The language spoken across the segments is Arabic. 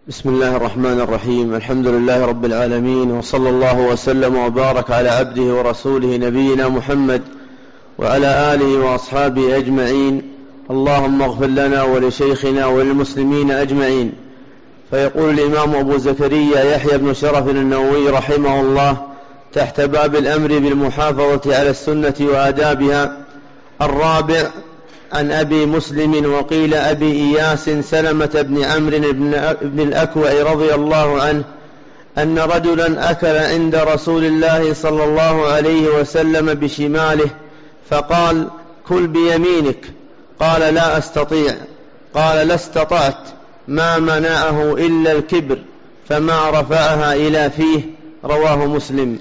بسم الله الرحمن الرحيم. الحمد لله رب العالمين، وصلى الله وسلم وبارك على عبده ورسوله نبينا محمد وعلى آله وأصحابه أجمعين. اللهم اغفر لنا ولشيخنا وللمسلمين أجمعين. فيقول الإمام أبو زكريا يحيى بن شرف النووي رحمه الله تحت باب الأمر بالمحافظة على السنة وآدابها: الرابع، عن أبي مسلم وقيل أبي إياس سلمة بن عمرو بن الأكوع رضي الله عنه أن رجلا أكل عند رسول الله صلى الله عليه وسلم بشماله فقال: كل بيمينك. قال: لا أستطيع. قال: لا استطعت. ما منعه إلا الكبر، فما رفعها إلى فيه. رواه مسلم.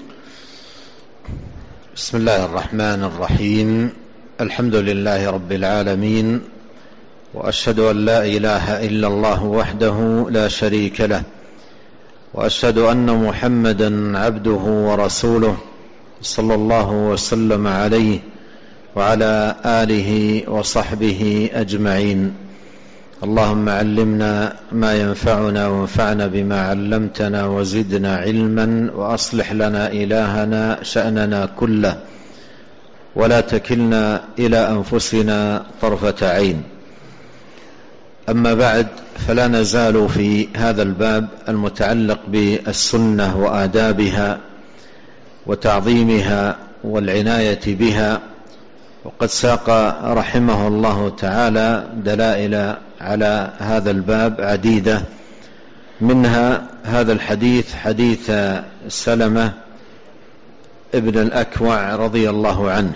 بسم الله الرحمن الرحيم. الحمد لله رب العالمين، وأشهد أن لا إله إلا الله وحده لا شريك له، وأشهد أن محمدا عبده ورسوله صلى الله وسلم عليه وعلى آله وصحبه أجمعين. اللهم علمنا ما ينفعنا وانفعنا بما علمتنا وزدنا علما، وأصلح لنا إلهنا شأننا كله، ولا تكلنا إلى أنفسنا طرفة عين. أما بعد، فلا نزال في هذا الباب المتعلق بالسنة وآدابها وتعظيمها والعناية بها، وقد ساق رحمه الله تعالى دلائل على هذا الباب عديدة، منها هذا الحديث، حديث سلمة ابن الأكوع رضي الله عنه،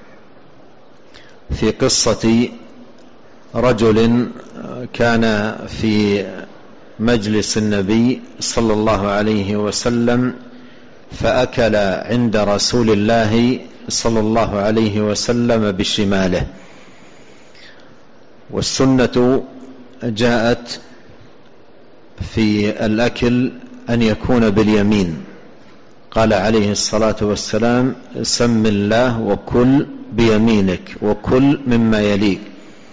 في قصة رجل كان في مجلس النبي صلى الله عليه وسلم فأكل عند رسول الله صلى الله عليه وسلم بشماله. والسنة جاءت في الأكل أن يكون باليمين. قال عليه الصلاة والسلام: سم الله وكل بيمينك وكل مما يليك.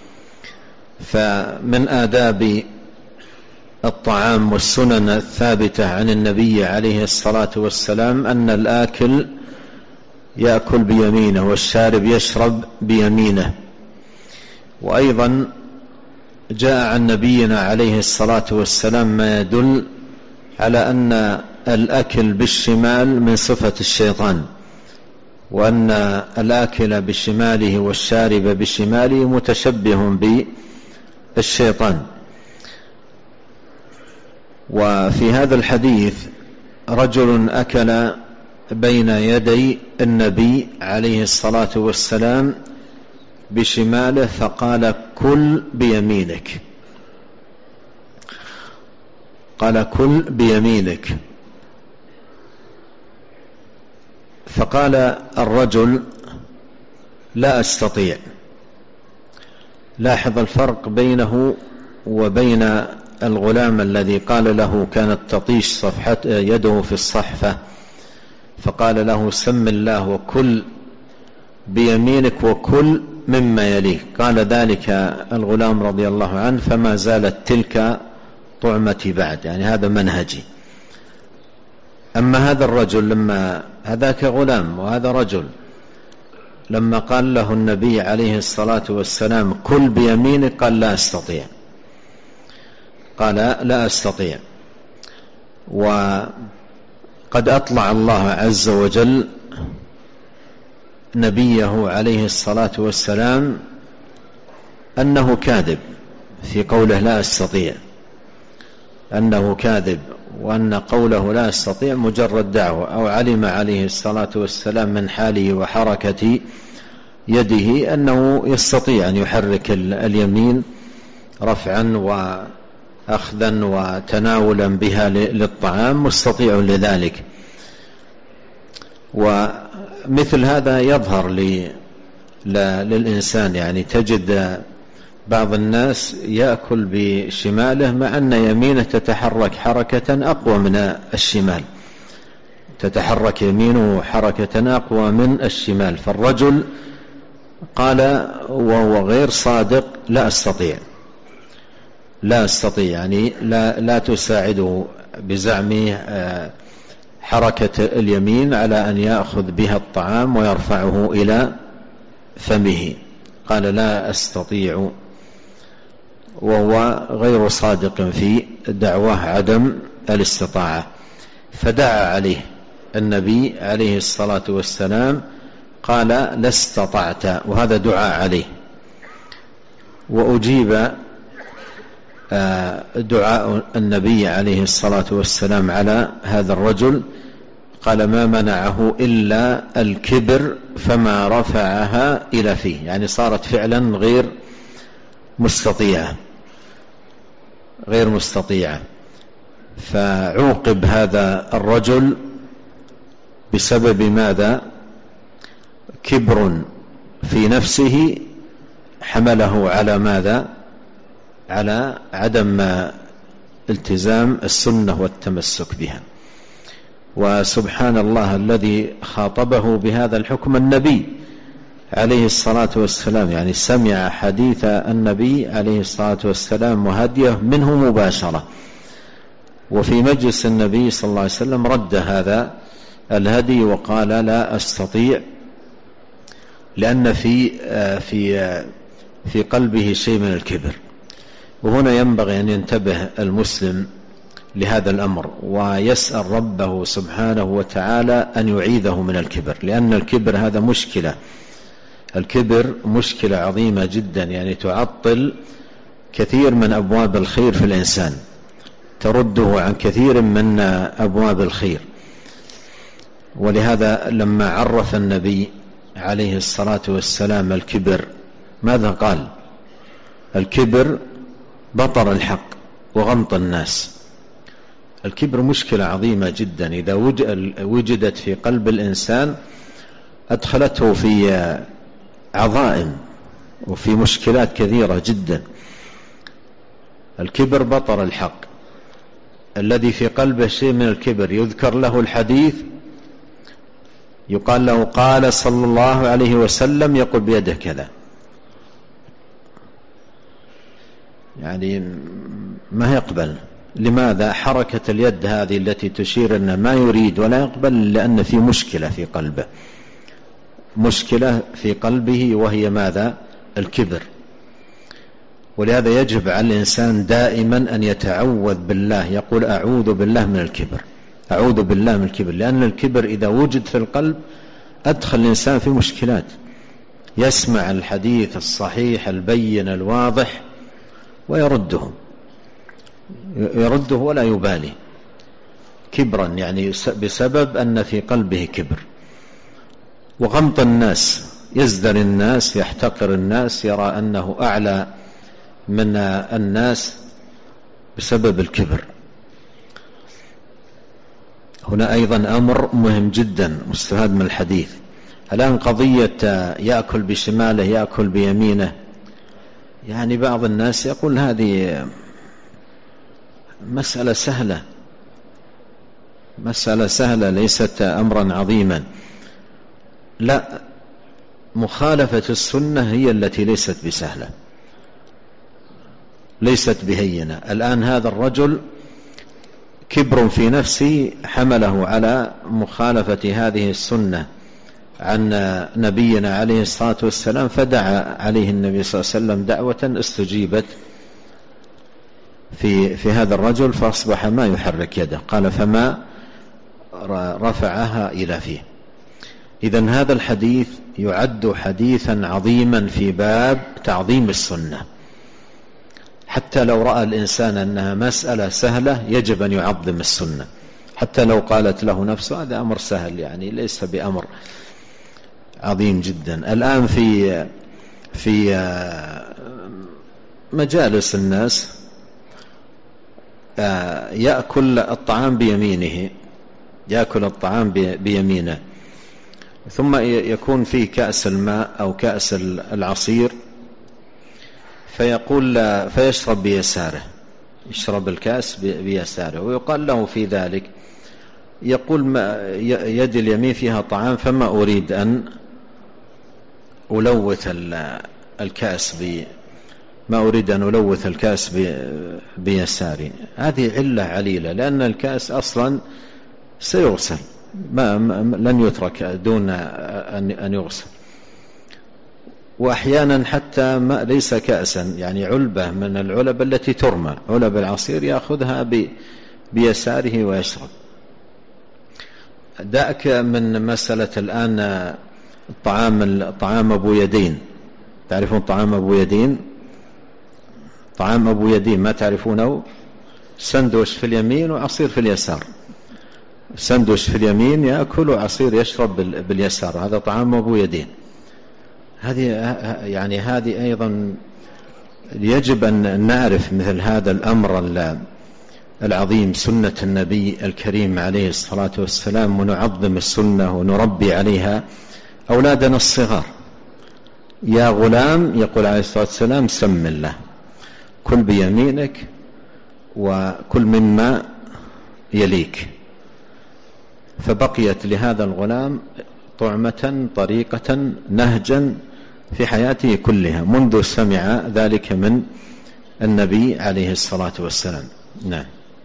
فمن آداب الطعام والسنن الثابتة عن النبي عليه الصلاة والسلام أن الآكل يأكل بيمينه والشارب يشرب بيمينه. وأيضا جاء عن نبينا عليه الصلاة والسلام ما يدل على أن الأكل بالشمال من صفة الشيطان، وأن الآكل بشماله والشارب بشماله متشبه بالشيطان. وفي هذا الحديث رجل أكل بين يدي النبي عليه الصلاة والسلام بشماله فقال: كل بيمينك. قال: كل بيمينك. فقال الرجل: لا أستطيع. لاحظ الفرق بينه وبين الغلام الذي قال له كانت تطيش يده في الصحفة، فقال له: سم الله وكل بيمينك وكل مما يليه. قال ذلك الغلام رضي الله عنه: فما زالت تلك طعمتي بعد، يعني هذا منهجي. أما هذا الرجل، لما هذاك غلام وهذا رجل، لما قال له النبي عليه الصلاة والسلام: كل بيمينك، قال: لا أستطيع. قال: لا أستطيع. وقد أطلع الله عز وجل نبيه عليه الصلاة والسلام أنه كاذب في قوله لا أستطيع، أنه كاذب، وأن قوله لا أستطيع مجرد دعوة. أو علم عليه الصلاة والسلام من حاله وحركة يده أنه يستطيع أن يحرك اليمين رفعا وأخذا وتناولا بها للطعام، مستطيع لذلك. ومثل هذا يظهر للإنسان، يعني تجد بعض الناس يأكل بشماله مع أن يمينه تتحرك حركة أقوى من الشمال، تتحرك يمينه حركة أقوى من الشمال. فالرجل قال وهو غير صادق: لا أستطيع. لا أستطيع، يعني لا تساعده بزعمه حركة اليمين على أن يأخذ بها الطعام ويرفعه إلى فمه. قال لا أستطيع، وهو غير صادق في دعواه عدم الاستطاعة. فدعا عليه النبي عليه الصلاة والسلام قال لا استطعت، وهذا دعاء عليه. وأجيب دعاء النبي عليه الصلاة والسلام على هذا الرجل، قال ما منعه إلا الكبر فما رفعها إلى فيه، يعني صارت فعلا غير مستطيعة. فعوقب هذا الرجل بسبب ماذا؟ كبر في نفسه حمله على ماذا؟ على عدم التزام السنة والتمسك بها. وسبحان الله الذي خاطبه بهذا الحكم النبي عليه الصلاة والسلام، يعني سمع حديث النبي عليه الصلاة والسلام وهديه منه مباشرة. وفي مجلس النبي صلى الله عليه وسلم رد هذا الهدي وقال لا أستطيع، لأن في قلبه شيء من الكبر. وهنا ينبغي أن ينتبه المسلم لهذا الأمر ويسأل ربه سبحانه وتعالى أن يعيذه من الكبر، لأن الكبر هذا مشكلة. الكبر مشكلة عظيمة جدا، يعني تعطل كثير من أبواب الخير في الإنسان، ترده عن كثير من أبواب الخير. ولهذا لما عرف النبي عليه الصلاة والسلام الكبر ماذا قال؟ الكبر بطر الحق وغمط الناس. الكبر مشكلة عظيمة جدا، إذا وجدت في قلب الإنسان أدخلته في عظائم وفي مشكلات كثيرة جدا. الكبر بطر الحق، الذي في قلبه شيء من الكبر يذكر له الحديث، يقال له قال صلى الله عليه وسلم، يقول بيده كذا، يعني ما يقبل. لماذا؟ حركة اليد هذه التي تشير أنه ما يريد ولا يقبل، لأن في مشكلة في قلبه، مشكلة في قلبه، وهي ماذا؟ الكبر. ولهذا يجب على الإنسان دائما أن يتعوذ بالله، يقول أعوذ بالله من الكبر، أعوذ بالله من الكبر، لأن الكبر إذا وجد في القلب أدخل الإنسان في مشكلات. يسمع الحديث الصحيح البين الواضح ويرده ولا يبالي، كبرا، يعني بسبب أن في قلبه كبر. وغمط الناس، يزدر الناس، يحتقر الناس، يرى أنه أعلى من الناس بسبب الكبر. هنا أيضا أمر مهم جدا مستفاد من الحديث. الآن قضية يأكل بشماله يأكل بيمينه، يعني بعض الناس يقول هذه مسألة سهلة ليست أمرا عظيما. لا، مخالفة السنة هي التي ليست بسهلة، ليست بهينة. الآن هذا الرجل كبر في نفسه حمله على مخالفة هذه السنة عن نبينا عليه الصلاة والسلام، فدعا عليه النبي صلى الله عليه وسلم دعوة استجيبت في هذا الرجل، فأصبح ما يحرك يده، قال فما رفعها إلى فيه. إذن هذا الحديث يعد حديثا عظيما في باب تعظيم السنة. حتى لو رأى الإنسان أنها مسألة سهلة يجب أن يعظم السنة، حتى لو قالت له نفسه هذا أمر سهل، يعني ليس بأمر عظيم جدا. الآن في مجالس الناس يأكل الطعام بيمينه، ثم يكون فيه كأس الماء أو كأس العصير، فيشرب بيساره، يشرب الكأس بيساره، ويقال له في ذلك، يقول يد اليمين فيها طعام، فما أريد أن ألوث الكأس ما أريد أن ألوث الكأس بيساري. هذه علة عليلة، لأن الكأس أصلا سيغسل، لن يترك دون أن يغسل. وأحيانا حتى ما ليس كأسا، يعني علبة من العلب التي ترمى، علب العصير، يأخذها بيساره ويشرب. دعك من مسألة الآن طعام أبو يدين. تعرفون طعام أبو يدين؟ طعام أبو يدين ما تعرفونه؟ سندوش في اليمين وعصير في اليسار. سندوش في اليمين يأكل وعصير يشرب باليسار، هذا طعام أبو يدين. هذه أيضا يجب أن نعرف مثل هذا الأمر العظيم، سنة النبي الكريم عليه الصلاة والسلام، ونعظم السنة ونربي عليها أولادنا الصغار. يا غلام، يقول عليه الصلاة والسلام: سم الله، كل بيمينك وكل مما يليك. فبقيت لهذا الغلام طعمة، طريقة، نهجا في حياته كلها منذ سمع ذلك من النبي عليه الصلاة والسلام. نعم.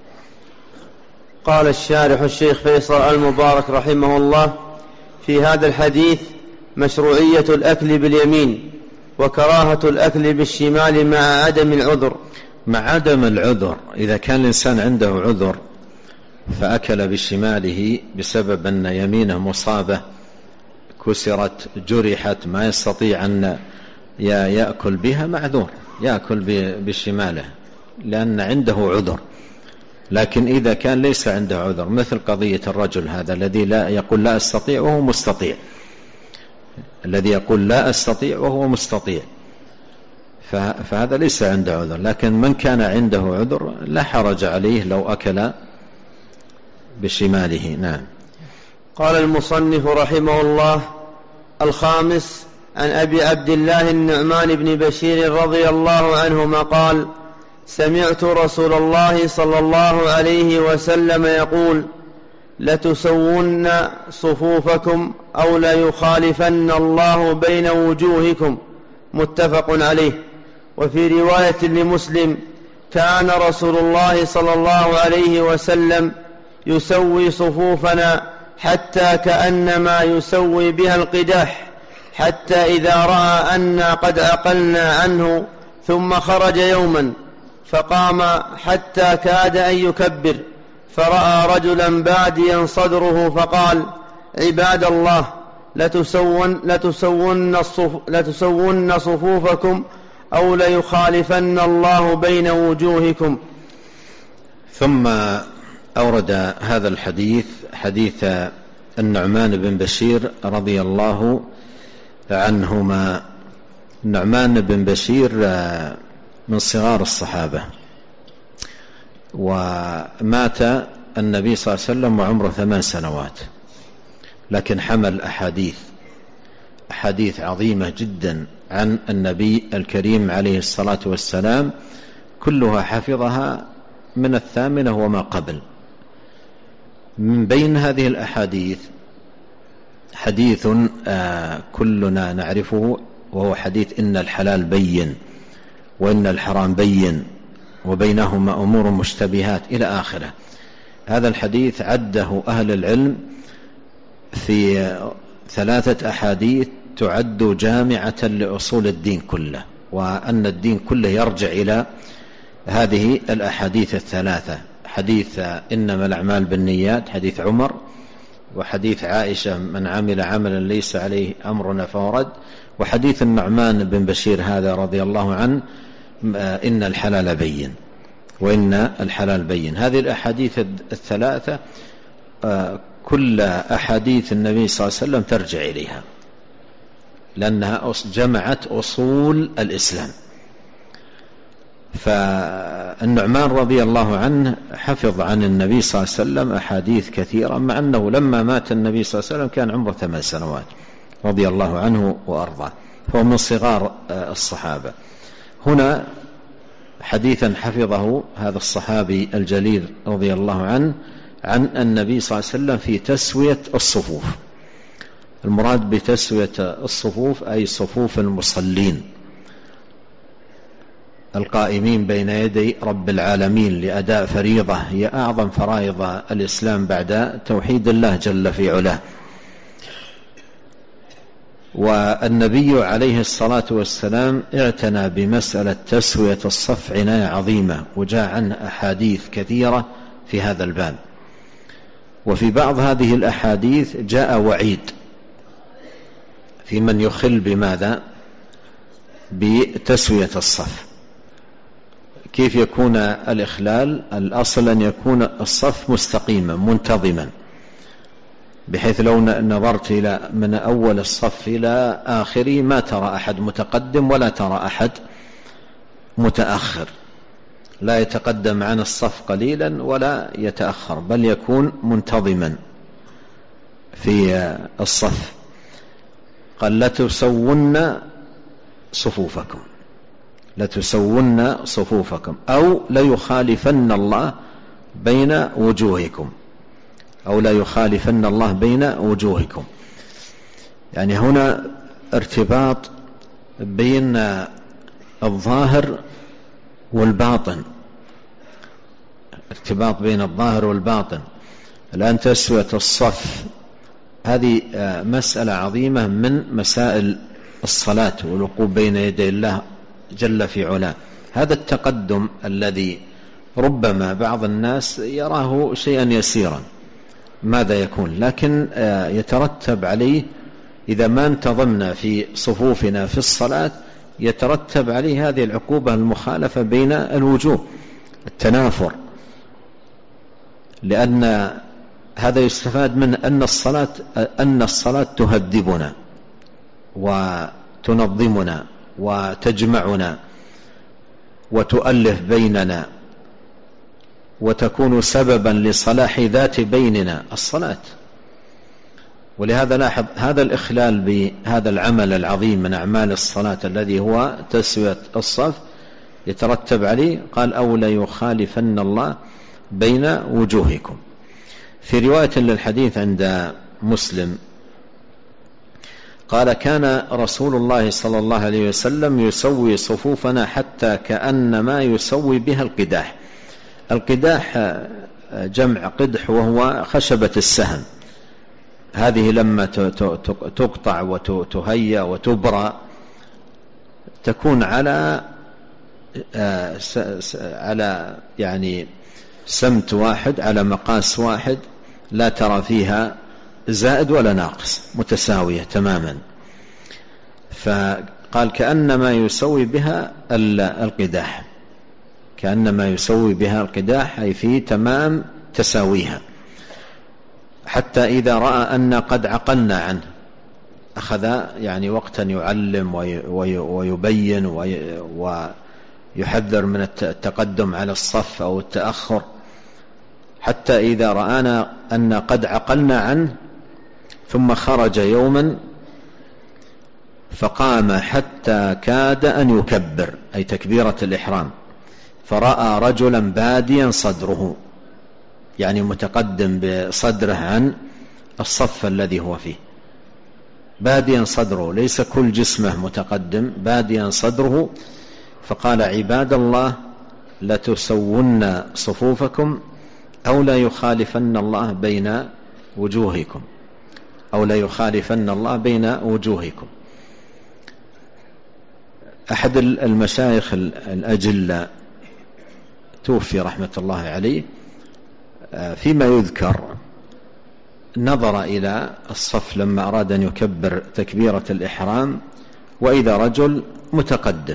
قال الشارح الشيخ فيصل المبارك رحمه الله: في هذا الحديث مشروعية الأكل باليمين وكراهة الأكل بالشمال مع عدم العذر. مع عدم العذر، إذا كان الإنسان عنده عذر فأكل بشماله بسبب أن يمينه مصابة، كسرت، جرحت، ما يستطيع أن يأكل بها، معذور، يأكل بشماله لأن عنده عذر. لكن إذا كان ليس عنده عذر، مثل قضية الرجل هذا الذي لا يقول لا أستطيع وهو مستطيع، الذي يقول لا أستطيع وهو مستطيع، فهذا ليس عنده عذر. لكن من كان عنده عذر لا حرج عليه لو أكل بشماله. نعم. قال المصنف رحمه الله: الخامس، عن أبي عبد الله النعمان بن بشير رضي الله عنهما قال: سمعت رسول الله صلى الله عليه وسلم يقول: لتسون صفوفكم أو ليخالفن الله بين وجوهكم. متفق عليه. وفي رواية لمسلم: كان رسول الله صلى الله عليه وسلم يسوي صفوفنا حتى كأنما يسوي بها القداح، حتى إذا رأى أنا قد عقلنا عنه ثم خرج يوما فقام حتى كاد أن يكبر، فرأى رجلا باديا صدره فقال: عباد الله، لتسون صفوفكم أو ليخالفن الله بين وجوهكم. ثم أورد هذا الحديث، حديث النعمان بن بشير رضي الله عنهما. النعمان بن بشير من صغار الصحابة، ومات النبي صلى الله عليه وسلم وعمره 8 سنوات، لكن حمل أحاديث عظيمة جدا عن النبي الكريم عليه الصلاة والسلام، كلها حفظها من 8 وما قبل. من بين هذه الأحاديث حديث كلنا نعرفه، وهو حديث: إن الحلال بين وإن الحرام بين وبينهما أمور مشتبهات، إلى آخره. هذا الحديث عده أهل العلم في 3 أحاديث تعد جامعة لأصول الدين كله، وأن الدين كله يرجع إلى هذه الأحاديث 3: حديث إنما الأعمال بالنيات، حديث عمر، وحديث عائشة: من عمل عملا ليس عليه أمرنا فهو رد، وحديث النعمان بن بشير هذا رضي الله عنه: إن الحلال بين وإن الحلال بين. هذه الأحاديث 3 كل أحاديث النبي صلى الله عليه وسلم ترجع إليها، لأنها جمعت أصول الإسلام. فالنعمان رضي الله عنه حفظ عن النبي صلى الله عليه وسلم أحاديث كثيرة، مع أنه لما مات النبي صلى الله عليه وسلم كان عمره 8 سنوات رضي الله عنه وأرضاه، فهو من صغار الصحابة. هنا حديثا حفظه هذا الصحابي الجليل رضي الله عنه عن النبي صلى الله عليه وسلم في تسوية الصفوف. المراد بتسوية الصفوف أي صفوف المصلين، القائمين بين يدي رب العالمين لأداء فريضة هي أعظم فرائض الإسلام بعد توحيد الله جل في علاه. والنبي عليه الصلاة والسلام اعتنى بمسألة تسوية الصف عناية عظيمة، وجاء عنه أحاديث كثيرة في هذا الباب. وفي بعض هذه الأحاديث جاء وعيد في من يخل بماذا؟ بتسوية الصف. كيف يكون الإخلال؟ الأصل أن يكون الصف مستقيما منتظما، بحيث لو نظرت إلى من أول الصف إلى آخره ما ترى أحد متقدم ولا ترى أحد متأخر، لا يتقدم عن الصف قليلا ولا يتأخر، بل يكون منتظما في الصف. قال لتسون صفوفكم، لتسون صفوفكم أو ليخالفن الله بين وجوهكم، أو لا يخالفن الله بين وجوهكم. يعني هنا ارتباط بين الظاهر والباطن، ارتباط بين الظاهر والباطن. الآن تسوية الصف هذه مسألة عظيمة من مسائل الصلاة والوقوف بين يدي الله جل في علاه. هذا التقدم الذي ربما بعض الناس يراه شيئا يسيرا ماذا يكون، لكن يترتب عليه إذا ما انتظمنا في صفوفنا في الصلاة يترتب عليه هذه العقوبة المخالفة بين الوجوه، التنافر، لأن هذا يستفاد من أن الصلاة تهذبنا وتنظمنا وتجمعنا وتؤلف بيننا وتكون سببا لصلاح ذات بيننا الصلاة. ولهذا لاحظ هذا الإخلال بهذا العمل العظيم من أعمال الصلاة الذي هو تسوية الصف يترتب عليه قال أو لا يخالفن الله بين وجوهكم. في رواية للحديث عند مسلم قال كان رسول الله صلى الله عليه وسلم يسوي صفوفنا حتى كأنما يسوي بها القداح. القداح جمع قدح وهو خشبة السهم، هذه لما تقطع وتهيأ وتبرى تكون على يعني سمت واحد، على مقاس واحد، لا ترى فيها زائد ولا ناقص، متساوية تماما. فقال كأنما يسوي بها القداح، كأنما يسوي بها القداح أي في تمام تساويها، حتى إذا رأى أن قد عقلنا عنه أخذ يعني وقتا يعلم ويبين ويحذر من التقدم على الصف أو التأخر، حتى إذا رآنا أن قد عقلنا عنه ثم خرج يوما فقام حتى كاد أن يكبر أي تكبيرة الإحرام، فرأى رجلا باديا صدره، يعني متقدم بصدره عن الصف الذي هو فيه، باديا صدره، ليس كل جسمه متقدم، باديا صدره. فقال عباد الله لتسون صفوفكم أو لا يخالفن الله بين وجوهكم، أو لا يخالفن الله بين وجوهكم. أحد المشايخ الأجلة توفي رحمة الله عليه، فيما يذكر نظر إلى الصف لما أراد أن يكبر تكبيرة الإحرام وإذا رجل متقدم،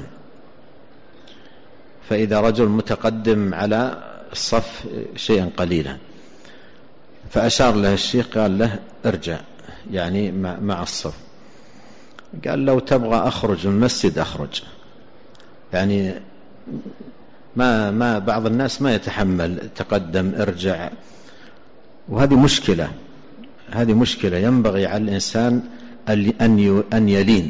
فإذا رجل متقدم على الصف شيئا قليلا، فأشار له الشيخ قال له ارجع يعني مع الصف. قال لو تبغى أخرج من المسجد أخرج، يعني ما بعض الناس ما يتحمل تقدم ارجع، وهذه مشكلة، هذه مشكلة ينبغي على الإنسان أن يلين،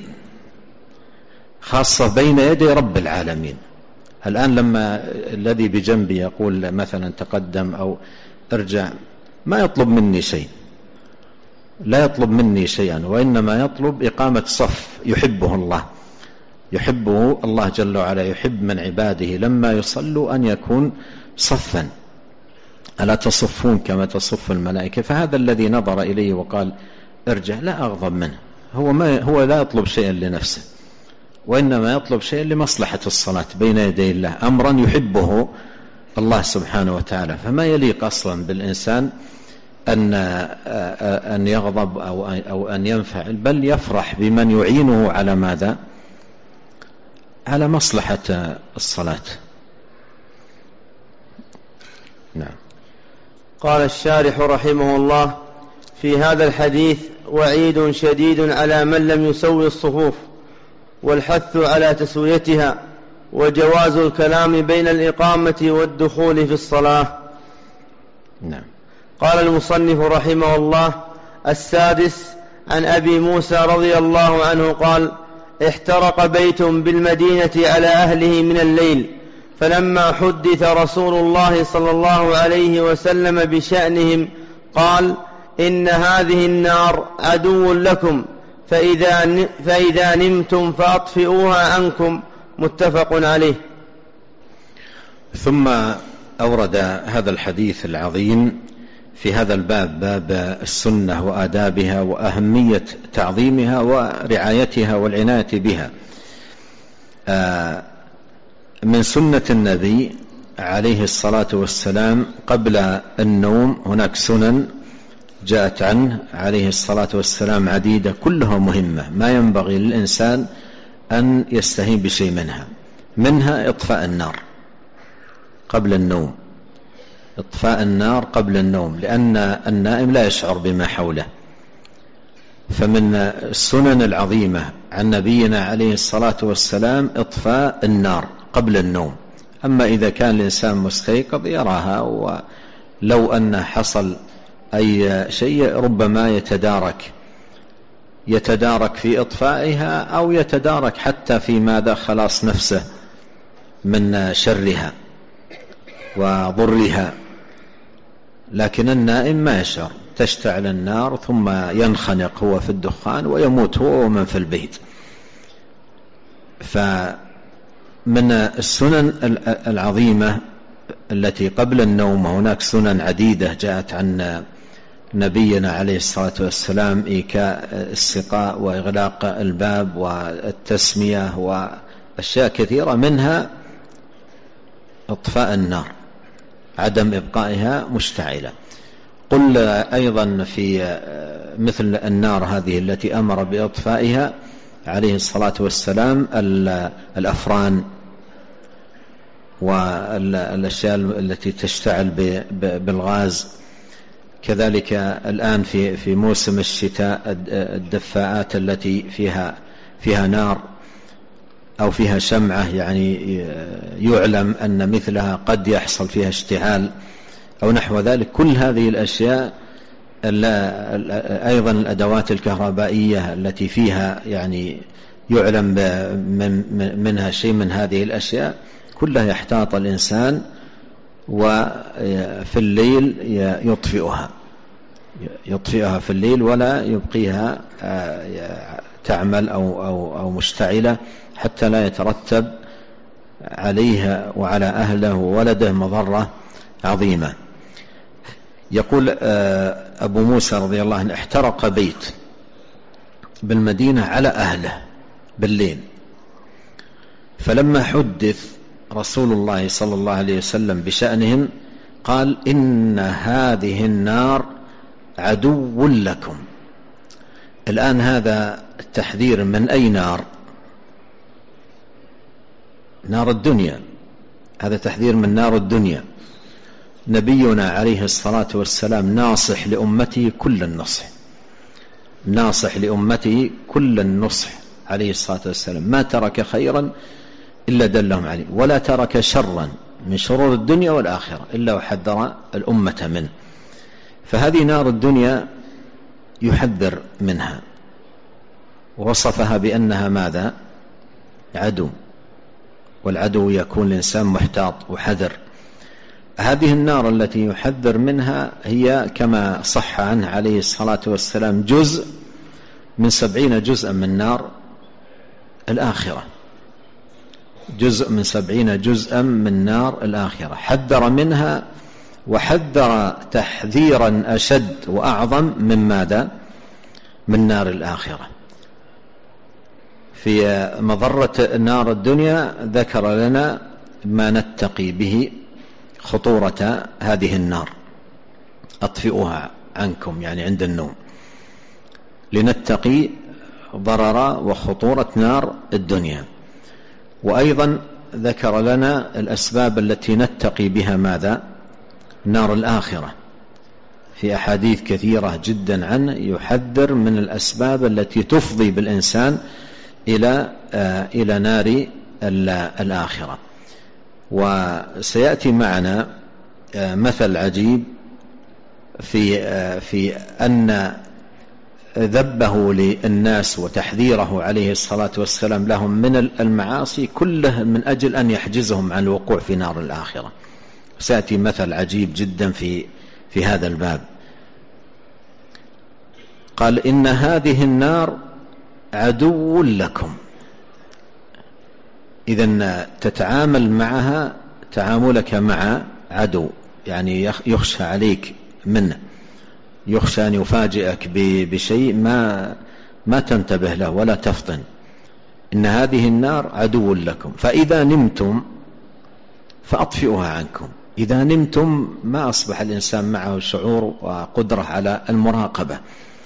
خاصة بين يدي رب العالمين. الآن لما الذي بجنبي يقول مثلا تقدم أو ارجع ما يطلب مني شيء، لا يطلب مني شيئا، وإنما يطلب إقامة صف يحبه الله، يحبه الله جل وعلا، يحب من عباده لما يصلوا أن يكون صفا، ألا تصفون كما تصف الملائكة. فهذا الذي نظر إليه وقال ارجع لا أغضب منه، هو لا يطلب شيئا لنفسه، وإنما يطلب شيئا لمصلحة الصلاة بين يدي الله، أمرا يحبه الله سبحانه وتعالى. فما يليق أصلا بالإنسان أن يغضب أو أن ينفعل، بل يفرح بمن يعينه على ماذا؟ على مصلحة الصلاة. نعم. قال الشارح رحمه الله: في هذا الحديث وعيد شديد على من لم يسوي الصفوف، والحث على تسويتها، وجواز الكلام بين الإقامة والدخول في الصلاة. نعم. قال المصنف رحمه الله: السادس، عن أبي موسى رضي الله عنه قال: احترق بيت بالمدينة على أهله من الليل، فلما حدث رسول الله صلى الله عليه وسلم بشأنهم قال: إن هذه النار عدو لكم، فإذا نمتم فأطفئوها عنكم. متفق عليه. ثم أورد هذا الحديث العظيم في هذا الباب، باب السنة وآدابها وأهمية تعظيمها ورعايتها والعناية بها. من سنة النبي عليه الصلاة والسلام قبل النوم هناك سنن جاءت عنه عليه الصلاة والسلام عديدة، كلها مهمة، ما ينبغي للإنسان أن يستهين بشيء منها إطفاء النار قبل النوم، إطفاء النار قبل النوم، لأن النائم لا يشعر بما حوله. فمن السنن العظيمة عن نبينا عليه الصلاة والسلام إطفاء النار قبل النوم. أما إذا كان الإنسان مستيقظ يراها، ولو أن حصل أي شيء ربما يتدارك في إطفائها، أو يتدارك حتى في ماذا خلاص نفسه من شرها وضرها. لكن النائم ما يشعر، تشتعل النار ثم ينخنق هو في الدخان ويموت هو ومن في البيت. فمن السنن العظيمة التي قبل النوم، هناك سنن عديدة جاءت عن نبينا عليه الصلاة والسلام: إيكاء السقاء وإغلاق الباب والتسمية وأشياء كثيرة، منها إطفاء النار، عدم إبقائها مشتعلة. قل أيضا في مثل النار هذه التي أمر بإطفائها عليه الصلاة والسلام الأفران والأشياء التي تشتعل بالغاز. كذلك الآن في موسم الشتاء الدفاءات التي فيها نار أو فيها شمعة، يعني يعلم أن مثلها قد يحصل فيها اشتعال أو نحو ذلك. كل هذه الأشياء، أيضا الأدوات الكهربائية التي فيها يعني يعلم منها شيء من هذه الأشياء، كلها يحتاط الإنسان وفي الليل يطفئها في الليل، ولا يبقيها تعمل أو مشتعلة، حتى لا يترتب عليها وعلى أهله وولده مضرة عظيمة. يقول أبو موسى رضي الله عنه: احترق بيت بالمدينة على أهله بالليل، فلما حدث رسول الله صلى الله عليه وسلم بشأنهم قال: إن هذه النار عدو لكم. الآن هذا التحذير من أي نار؟ نار الدنيا، هذا تحذير من نار الدنيا. نبينا عليه الصلاة والسلام ناصح لأمته كل النصح، ناصح لأمته كل النصح عليه الصلاة والسلام، ما ترك خيرا إلا دلهم عليه، ولا ترك شرا من شرور الدنيا والآخرة إلا وحذر الأمة منه. فهذه نار الدنيا يحذر منها، ووصفها بأنها ماذا؟ عدو، والعدو يكون الإنسان محتاط وحذر. هذه النار التي يحذر منها هي كما صح عنه عليه الصلاة والسلام جزء من 70 جزءا من نار الآخرة. جزء من 70 جزءا من نار الآخرة، حذر منها وحذر تحذيرا أشد وأعظم من ماذا؟ من نار الآخرة. في مضرة نار الدنيا ذكر لنا ما نتقي به خطورة هذه النار، أطفئوها عنكم يعني عند النوم، لنتقي ضرر وخطورة نار الدنيا. وأيضا ذكر لنا الأسباب التي نتقي بها ماذا؟ نار الآخرة، في أحاديث كثيرة جدا عنه يحذر من الأسباب التي تفضي بالإنسان إلى نار الآخرة. وسيأتي معنا مثل عجيب في أن ذبه للناس وتحذيره عليه الصلاة والسلام لهم من المعاصي كله من أجل أن يحجزهم عن الوقوع في نار الآخرة. سيأتي مثل عجيب جدا في هذا الباب. قال إن هذه النار عدو لكم، إذن تتعامل معها تعاملك مع عدو، يعني يخشى عليك منه، يخشى أن يفاجئك بشيء ما تنتبه له ولا تفطن. إن هذه النار عدو لكم فإذا نمتم فأطفئوها عنكم. إذا نمتم ما أصبح الإنسان معه شعور وقدرة على المراقبة،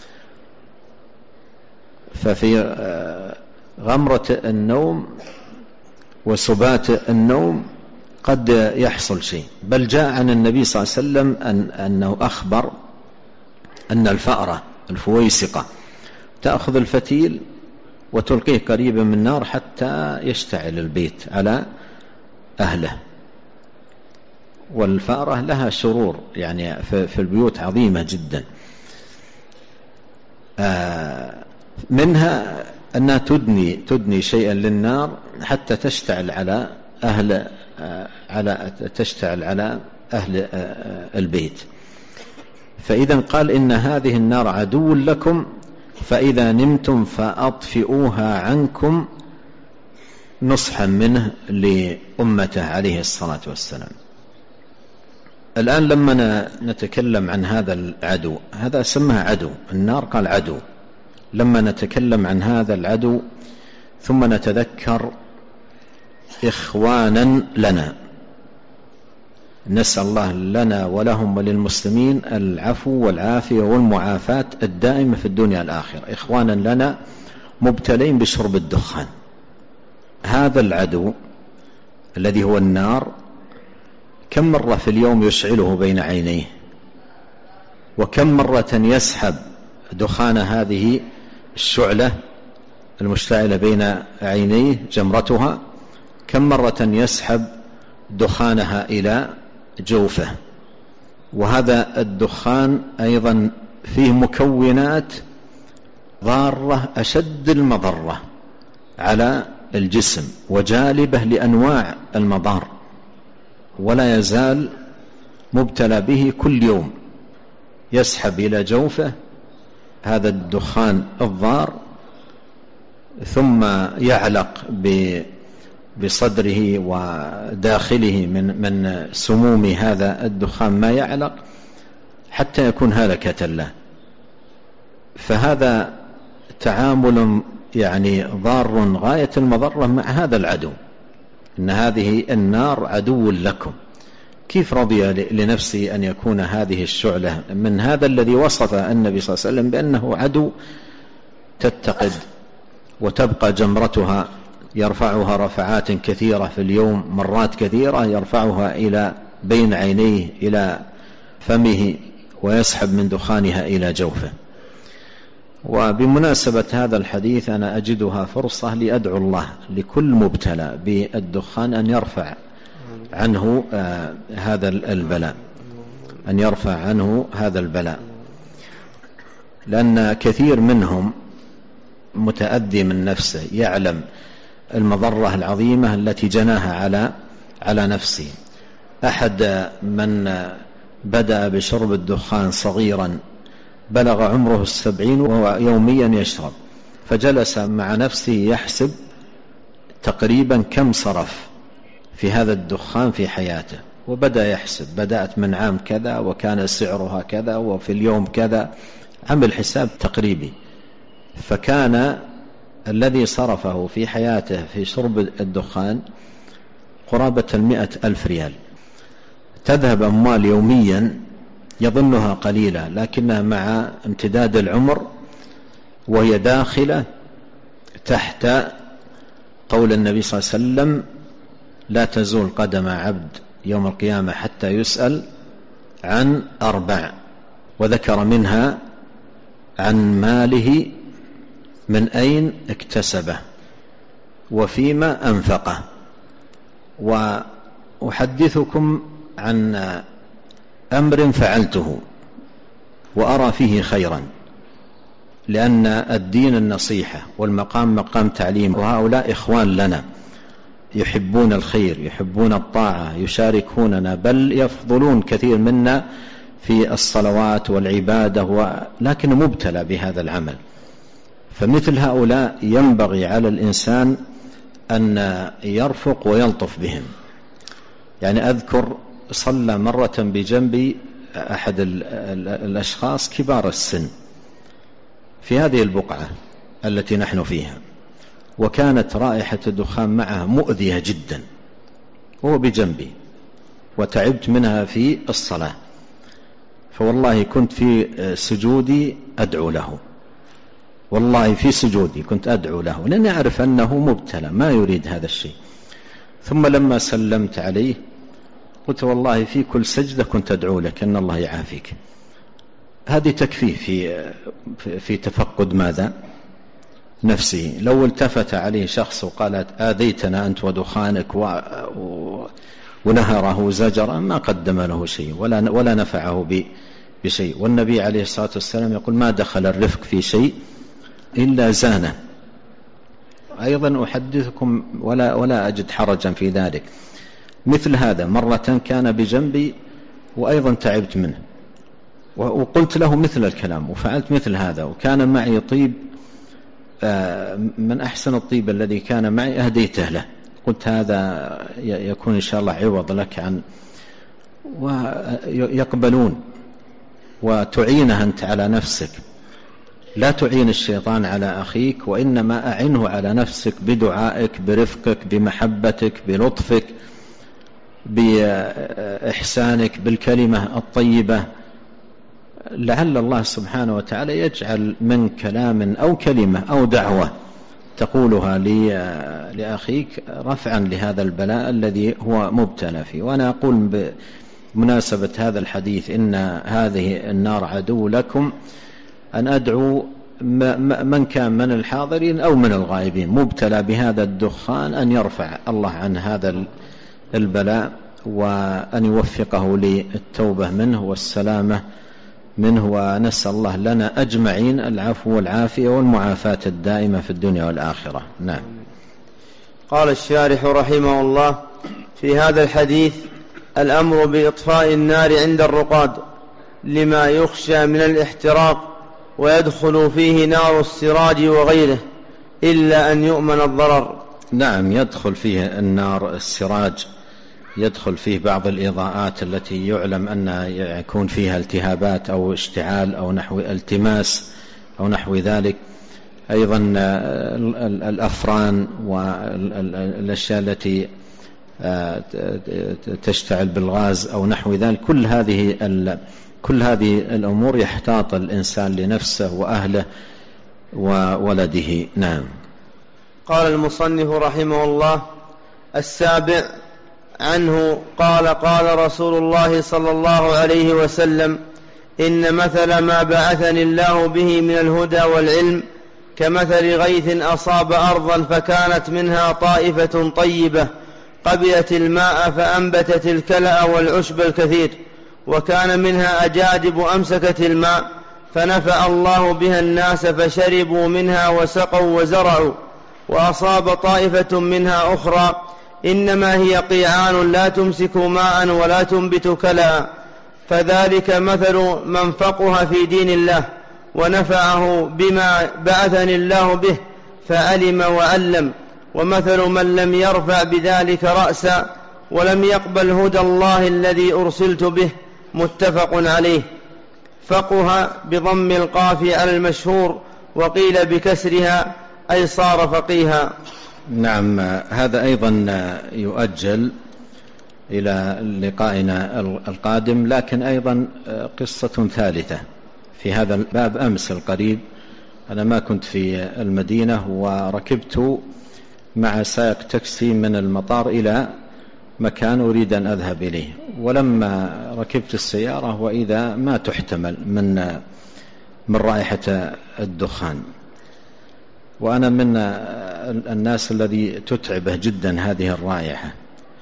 ففي غمرة النوم وسبات النوم قد يحصل شيء. بل جاء عن النبي صلى الله عليه وسلم أنه أخبر أن الفأرة الفويسقة تأخذ الفتيل وتلقيه قريبا من النار حتى يشتعل البيت على أهله. والفأرة لها شرور يعني في البيوت عظيمة جدا، منها أنها تدني شيئا للنار حتى تشتعل على أهل البيت. فإذا قال إن هذه النار عدو لكم فإذا نمتم فأطفئوها عنكم، نصحا منه لأمته عليه الصلاة والسلام. الآن لما نتكلم عن هذا العدو، هذا سماه عدو، النار قال عدو. لما نتكلم عن هذا العدو ثم نتذكر إخوانا لنا، نسأل الله لنا ولهم وللمسلمين العفو والعافية والمعافاة الدائمة في الدنيا والآخرة. إخوانا لنا مبتلين بشرب الدخان، هذا العدو الذي هو النار كم مرة في اليوم يشعله بين عينيه، وكم مرة يسحب دخان هذه الشعلة المشتعلة بين عينيه جمرتها، كم مرة يسحب دخانها إلى جوفه. وهذا الدخان أيضا فيه مكونات ضارة أشد المضرة على الجسم وجالبة لأنواع المضار، ولا يزال مبتلى به كل يوم، يسحب إلى جوفه هذا الدخان الضار، ثم يعلق بصدره وداخله من سموم هذا الدخان ما يعلق حتى يكون هلكة له. فهذا تعامل يعني ضار غاية المضرة مع هذا العدو. إن هذه النار عدو لكم. كيف رضي لنفسه أن يكون هذه الشعلة من هذا الذي وصف النبي صلى الله عليه وسلم بأنه عدو تتقد وتبقى جمرتها يرفعها رفعات كثيرة في اليوم، مرات كثيرة يرفعها إلى بين عينيه إلى فمه ويسحب من دخانها إلى جوفه. وبمناسبة هذا الحديث أنا أجدها فرصة لأدعو الله لكل مبتلى بالدخان أن يرفع عنه هذا البلاء، أن يرفع عنه هذا البلاء، لأن كثير منهم متأذي من نفسه، يعلم المضرة العظيمة التي جناها على نفسه. أحد من بدأ بشرب الدخان صغيرا بلغ عمره 70 وهو يوميا يشرب، فجلس مع نفسه يحسب تقريبا كم صرف في هذا الدخان في حياته، وبدأ يحسب، بدأت من عام كذا وكان سعرها كذا وفي اليوم كذا، عمل حساب تقريبي. فكان الذي صرفه في حياته في شرب الدخان قرابة 100,000 ريال. تذهب أموال يوميا يظنها قليلة، لكنها مع امتداد العمر وهي داخلة تحت قول النبي صلى الله عليه وسلم: لا تزول قدم عبد يوم القيامة حتى يسأل عن 4، وذكر منها عن ماله من أين اكتسبه وفيما أنفقه. وأحدثكم عن أمر فعلته وأرى فيه خيرا، لأن الدين النصيحة والمقام مقام تعليم، وهؤلاء إخوان لنا يحبون الخير، يحبون الطاعة، يشاركوننا، بل يفضلون كثير منا في الصلوات والعبادة، لكن مبتلى بهذا العمل. فمثل هؤلاء ينبغي على الإنسان أن يرفق ويلطف بهم. يعني أذكر صلى مرة بجنبي أحد الأشخاص كبار السن في هذه البقعة التي نحن فيها، وكانت رائحة الدخان معه مؤذية جدا، هو بجنبي، وتعبت منها في الصلاة. فوالله كنت في سجودي أدعو له، والله في سجودي كنت أدعو له، لأني أعرف أنه مبتلى ما يريد هذا الشيء. ثم لما سلمت عليه قلت: والله في كل سجدة كنت أدعو لك أن الله يعافيك. هذه تكفيه في تفقد ماذا؟ نفسه. لو التفت عليه شخص وقالت: آذيتنا أنت ودخانك ونهره زجرا، ما قدم له شيء ولا نفعه بشيء. والنبي عليه الصلاة والسلام يقول: ما دخل الرفق في شيء إلا زانه. أيضا أحدثكم ولا أجد حرجا في ذلك، مثل هذا مرة كان بجنبي وأيضا تعبت منه، وقلت له مثل الكلام وفعلت مثل هذا، وكان معي طيب من أحسن الطيب الذي كان معي أهديته له، قلت: هذا يكون إن شاء الله عوض لك عن، ويقبلون. وتعينه أنت على نفسك، لا تعين الشيطان على أخيك، وإنما أعنه على نفسك بدعائك، برفقك، بمحبتك، بلطفك، بإحسانك، بالكلمة الطيبة. لعل الله سبحانه وتعالى يجعل من كلام أو كلمة أو دعوة تقولها لأخيك رفعا لهذا البلاء الذي هو مبتلى فيه. وأنا أقول بمناسبة هذا الحديث: إن هذه النار عدو لكم، أن أدعو من كان من الحاضرين أو من الغائبين مبتلى بهذا الدخان أن يرفع الله عن هذا البلاء، وأن يوفقه للتوبة منه والسلامة منه. ونسأل الله لنا أجمعين العفو والعافية والمعافاة الدائمة في الدنيا والآخرة. نعم. قال الشارح رحمه الله: في هذا الحديث الأمر بإطفاء النار عند الرقاد لما يخشى من الاحتراق، ويدخل فيه نار السراج وغيره إلا أن يؤمن الضرر. نعم، يدخل فيه النار السراج، يدخل فيه بعض الإضاءات التي يعلم أن يكون فيها التهابات أو اشتعال أو نحو التماس أو نحو ذلك. أيضا الأفران والأشياء التي تشتعل بالغاز أو نحو ذلك، كل هذه الأمور يحتاط الإنسان لنفسه وأهله وولده. نعم. قال المصنف رحمه الله: السابع عنه قال: قال رسول الله صلى الله عليه وسلم: إن مثل ما بعثني الله به من الهدى والعلم كمثل غيث أصاب أرضا فكانت منها طائفة طيبة قبلت الماء فأنبتت الكلأ والعشب الكثير، وكان منها أجادب أمسكت الماء فنفع الله بها الناس فشربوا منها وسقوا وزرعوا. وأصاب طائفة منها أخرى إنما هي قيعان لا تمسك ماء ولا تنبت كلأ، فذلك مثل من فقه في دين الله ونفعه بما بعثني الله به فعلم وعلم، ومثل من لم يرفع بذلك رأسا ولم يقبل هدى الله الذي أرسلت به، متفق عليه. فقه بضم القاف على المشهور، وقيل بكسرها أي صار فقيها. نعم، هذا أيضا يؤجل إلى لقائنا القادم، لكن أيضا قصة ثالثة في هذا الباب. أمس القريب أنا ما كنت في المدينة، وركبت مع سائق تاكسي من المطار إلى مكان أريد أن أذهب إليه، ولما ركبت السيارة وإذا ما تحتمل من رائحة الدخان، وأنا من الناس الذي تتعبه جدا هذه الرائحة.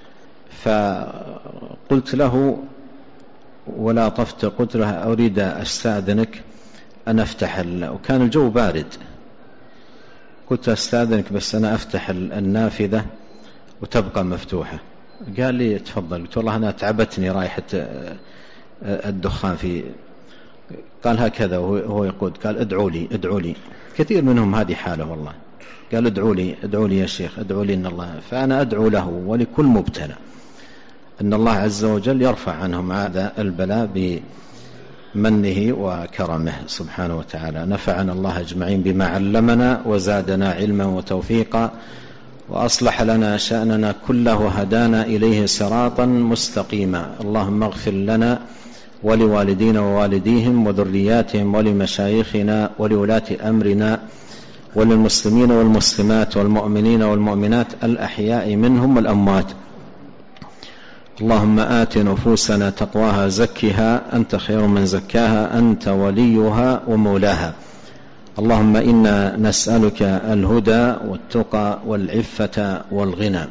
فقلت له ولا طفت، قلت له أريد أستأذنك أن أفتح وكان الجو بارد، قلت أستأذنك بس أنا أفتح النافذة وتبقى مفتوحة. قال لي تفضل. قلت والله أنا تعبتني رائحة الدخان في. قال هكذا وهو يقول، قال ادعوا لي. كثير منهم هذه حالة والله. قال ادعوا لي يا شيخ، ادعوا لي إن الله. فأنا أدعو له ولكل مبتلى أن الله عز وجل يرفع عنهم هذا البلاء بمنه وكرمه سبحانه وتعالى. نفعنا الله أجمعين بما علمنا، وزادنا علما وتوفيقا، وأصلح لنا شأننا كله، هدانا إليه صراطا مستقيما. اللهم اغفر لنا ولوالدينا ووالديهم وذرياتهم ولمشايخنا ولولاة أمرنا وللمسلمين والمسلمات والمؤمنين والمؤمنات الأحياء منهم والأموات. اللهم آت نفوسنا تقواها، زكها أنت خير من زكاها، أنت وليها ومولاها. اللهم إنا نسألك الهدى والتقى والعفة والغنى.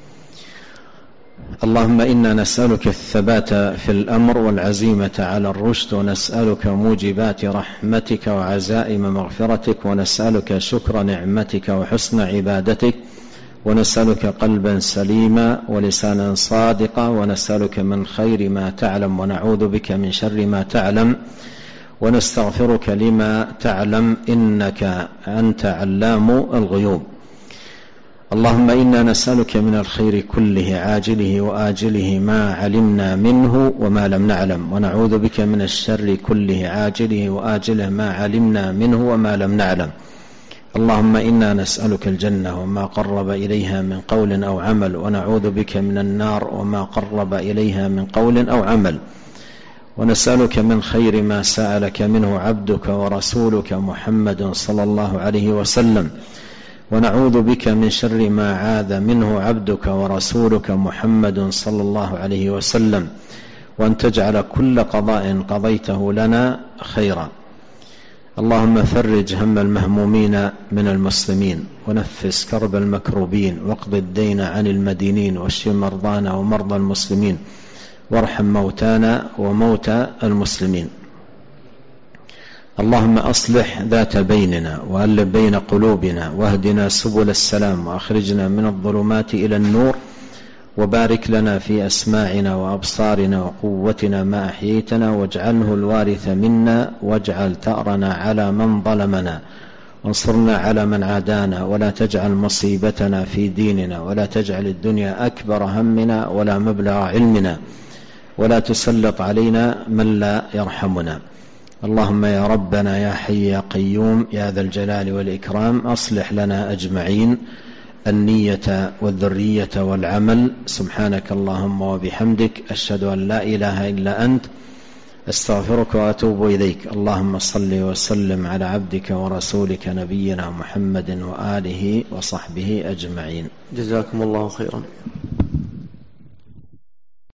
اللهم إنا نسألك الثبات في الأمر والعزيمة على الرشد، ونسألك موجبات رحمتك وعزائم مغفرتك، ونسألك شكر نعمتك وحسن عبادتك، ونسألك قلبا سليما ولسانا صادقا، ونسألك من خير ما تعلم ونعوذ بك من شر ما تعلم، ونستغفرك لما تعلم إنك أنت علام الغيوب. اللهم إنا نسألك من الخير كله عاجله وآجله ما علمنا منه وما لم نعلم، ونعوذ بك من الشر كله عاجله وآجله ما علمنا منه وما لم نعلم. اللهم إنا نسألك الجنة وما قرب إليها من قول أو عمل، ونعوذ بك من النار وما قرب إليها من قول أو عمل. ونسألك من خير ما سألك منه عبدك ورسولك محمد صلى الله عليه وسلم، ونعوذ بك من شر ما عاذ منه عبدك ورسولك محمد صلى الله عليه وسلم، وأن تجعل كل قضاء قضيته لنا خيرا. اللهم فرج هم المهمومين من المسلمين، ونفس كرب المكروبين، واقض الدين عن المدينين، واشف مرضانا ومرضى المسلمين، وارحم موتانا وموتى المسلمين. اللهم أصلح ذات بيننا، وألف بين قلوبنا، واهدنا سبل السلام، وأخرجنا من الظلمات إلى النور، وبارك لنا في أسماعنا وأبصارنا وقوتنا ما أحييتنا، واجعله الوارث منا، واجعل ثأرنا على من ظلمنا، وانصرنا على من عادانا، ولا تجعل مصيبتنا في ديننا، ولا تجعل الدنيا أكبر همنا ولا مبلغ علمنا، ولا تسلط علينا من لا يرحمنا. اللهم يا ربنا يا حي يا قيوم يا ذا الجلال والإكرام، أصلح لنا أجمعين النية والذرية والعمل. سبحانك اللهم وبحمدك، أشهد أن لا إله إلا أنت، أستغفرك وأتوب إليك. اللهم صل وسلم على عبدك ورسولك نبينا محمد وآله وصحبه أجمعين. جزاكم الله خيرا.